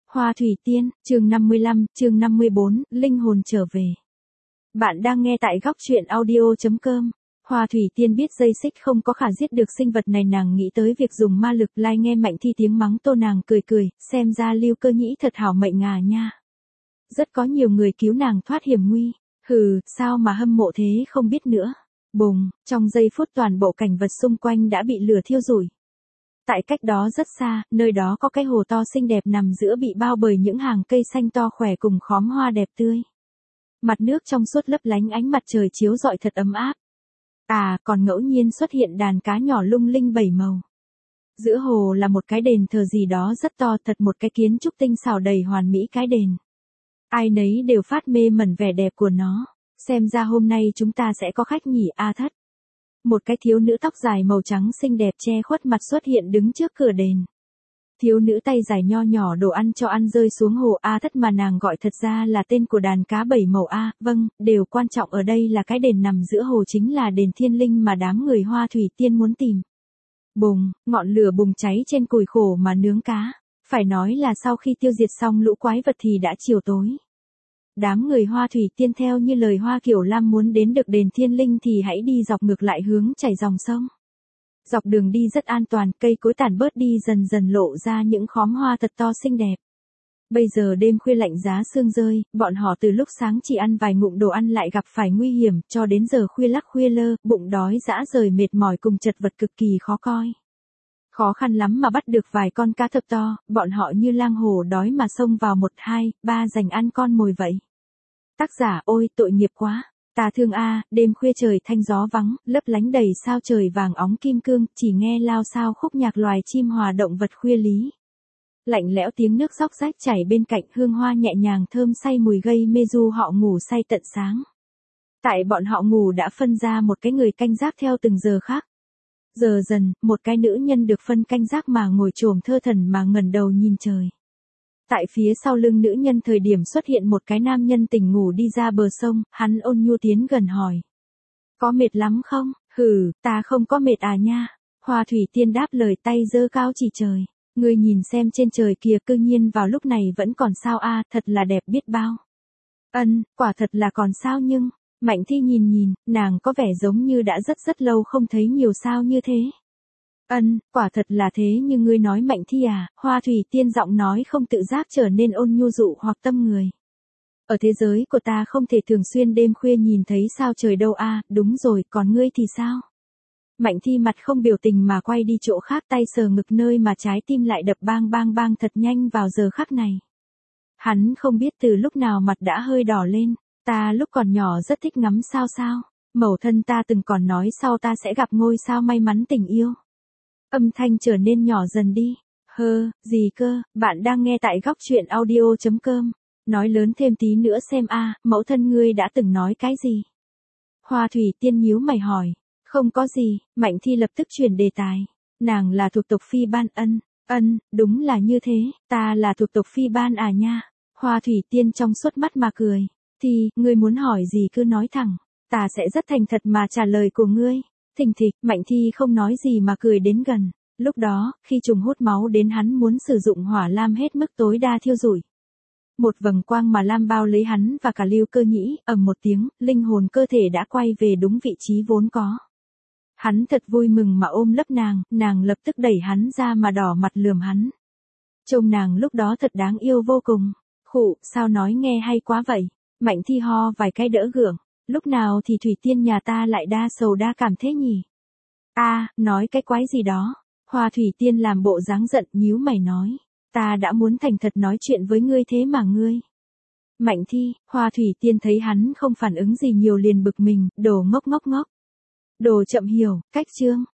Hoa Thủy Tiên, chương 55, chương 54, linh hồn trở về. Bạn đang nghe tại góc truyện audio.com. Hoa Thủy Tiên biết dây xích không có khả giết được sinh vật này, nàng nghĩ tới việc dùng ma lực. Lai nghe Mạnh Thi tiếng mắng to, nàng cười cười, xem ra Lưu Cơ Nhĩ thật hảo mệnh à nha. Rất có nhiều người cứu nàng thoát hiểm nguy. Hừ, sao mà hâm mộ thế không biết nữa. Bùng, trong giây phút toàn bộ cảnh vật xung quanh đã bị lửa thiêu rụi. Tại cách đó rất xa, nơi đó có cái hồ to xinh đẹp nằm giữa, bị bao bởi những hàng cây xanh to khỏe cùng khóm hoa đẹp tươi. Mặt nước trong suốt lấp lánh ánh mặt trời chiếu rọi thật ấm áp. À, còn ngẫu nhiên xuất hiện đàn cá nhỏ lung linh bảy màu. Giữa hồ là một cái đền thờ gì đó rất to, thật một cái kiến trúc tinh xảo đầy hoàn mỹ cái đền. Ai nấy đều phát mê mẩn vẻ đẹp của nó. Xem ra hôm nay chúng ta sẽ có khách nhỉ, A Thất. Một cái thiếu nữ tóc dài màu trắng xinh đẹp che khuất mặt xuất hiện đứng trước cửa đền. Thiếu nữ tay dài nho nhỏ đồ ăn cho ăn rơi xuống hồ. A Thất mà nàng gọi thật ra là tên của đàn cá bảy màu. A, vâng, điều quan trọng ở đây là cái đền nằm giữa hồ chính là đền thiên linh mà đám người Hoa Thủy Tiên muốn tìm. Bùng, ngọn lửa bùng cháy trên củi khổ mà nướng cá. Phải nói là sau khi tiêu diệt xong lũ quái vật thì đã chiều tối. Đám người Hoa Thủy Tiên theo như lời Hoa Kiểu Lam muốn đến được đền thiên linh thì hãy đi dọc ngược lại hướng chảy dòng sông. Dọc đường đi rất an toàn, cây cối tàn bớt đi dần dần lộ ra những khóm hoa thật to xinh đẹp. Bây giờ đêm khuya lạnh giá sương rơi, bọn họ từ lúc sáng chỉ ăn vài ngụm đồ ăn lại gặp phải nguy hiểm, cho đến giờ khuya lắc khuya lơ, bụng đói dã rời, mệt mỏi cùng chật vật cực kỳ khó coi. Khó khăn lắm mà bắt được vài con cá thật to, bọn họ như lang hổ đói mà xông vào 1, 2, 3 giành ăn con mồi vậy. Tác giả: ôi tội nghiệp quá. Ta thương a. Đêm khuya trời thanh gió vắng, lấp lánh đầy sao trời vàng óng kim cương, chỉ nghe lao sao khúc nhạc loài chim hòa động vật khuya lý. Lạnh lẽo tiếng nước róc rách chảy bên cạnh, hương hoa nhẹ nhàng thơm say mùi gây mê, du họ ngủ say tận sáng. Tại bọn họ ngủ đã phân ra một cái người canh gác theo từng giờ khác. Giờ dần, một cái nữ nhân được phân canh gác mà ngồi chồm thơ thẩn mà ngẩng đầu nhìn trời. Tại phía sau lưng nữ nhân thời điểm xuất hiện một cái nam nhân tỉnh ngủ đi ra bờ sông, hắn ôn nhu tiến gần hỏi. Có mệt lắm không? Hừ, ta không có mệt à nha. Hoa Thủy Tiên đáp lời, tay giơ cao chỉ trời. Ngươi nhìn xem trên trời kìa, cư nhiên vào lúc này vẫn còn sao a, thật là đẹp biết bao. Ân, quả thật là còn sao nhưng, Mạnh Thi nhìn, nàng có vẻ giống như đã rất lâu không thấy nhiều sao như thế. Ân, quả thật là thế như ngươi nói Mạnh Thi à. Hoa Thủy Tiên giọng nói không tự giác trở nên ôn nhu dụ hoặc tâm người. Ở thế giới của ta không thể thường xuyên đêm khuya nhìn thấy sao trời đâu a. Đúng rồi, còn ngươi thì sao? Mạnh Thi mặt không biểu tình mà quay đi chỗ khác, tay sờ ngực nơi mà trái tim lại đập bang bang bang thật nhanh vào giờ khắc này. Hắn không biết từ lúc nào mặt đã hơi đỏ lên. Ta lúc còn nhỏ rất thích ngắm sao sao. Mẫu thân ta từng còn nói sau ta sẽ gặp ngôi sao may mắn tình yêu. Âm thanh trở nên nhỏ dần đi. Gì cơ, bạn đang nghe tại góc truyện audio.com. Nói lớn thêm tí nữa xem a, mẫu thân ngươi đã từng nói cái gì? Hoa Thủy Tiên nhíu mày hỏi. Không có gì, Mạnh Thi lập tức chuyển đề tài. Nàng là thuộc tộc Phi Ban. Ân, đúng là như thế, ta là thuộc tộc Phi Ban à nha. Hoa Thủy Tiên trong suốt mắt mà cười. Thì, ngươi muốn hỏi gì cứ nói thẳng, ta sẽ rất thành thật mà trả lời của ngươi. Thình thịch, Mạnh Thi không nói gì mà cười đến gần. Lúc đó, khi trùng hút máu đến, hắn muốn sử dụng hỏa lam hết mức tối đa thiêu rụi. Một vầng quang mà lam bao lấy hắn và cả Lưu Cơ Nhĩ, ầm một tiếng, linh hồn cơ thể đã quay về đúng vị trí vốn có. Hắn thật vui mừng mà ôm lấp nàng lập tức đẩy hắn ra mà đỏ mặt lườm hắn. Trông nàng lúc đó thật đáng yêu vô cùng. Khụ, sao nói nghe hay quá vậy. Mạnh Thi ho vài cái đỡ gượng. Lúc nào thì Thủy Tiên nhà ta lại đa sầu đa cảm thế nhỉ? A, nói cái quái gì đó. Hoa Thủy Tiên làm bộ dáng giận, nhíu mày nói. Ta đã muốn thành thật nói chuyện với ngươi thế mà ngươi. Mạnh Thi, Hoa Thủy Tiên thấy hắn không phản ứng gì nhiều liền bực mình, đồ ngốc. Đồ chậm hiểu, cách chương.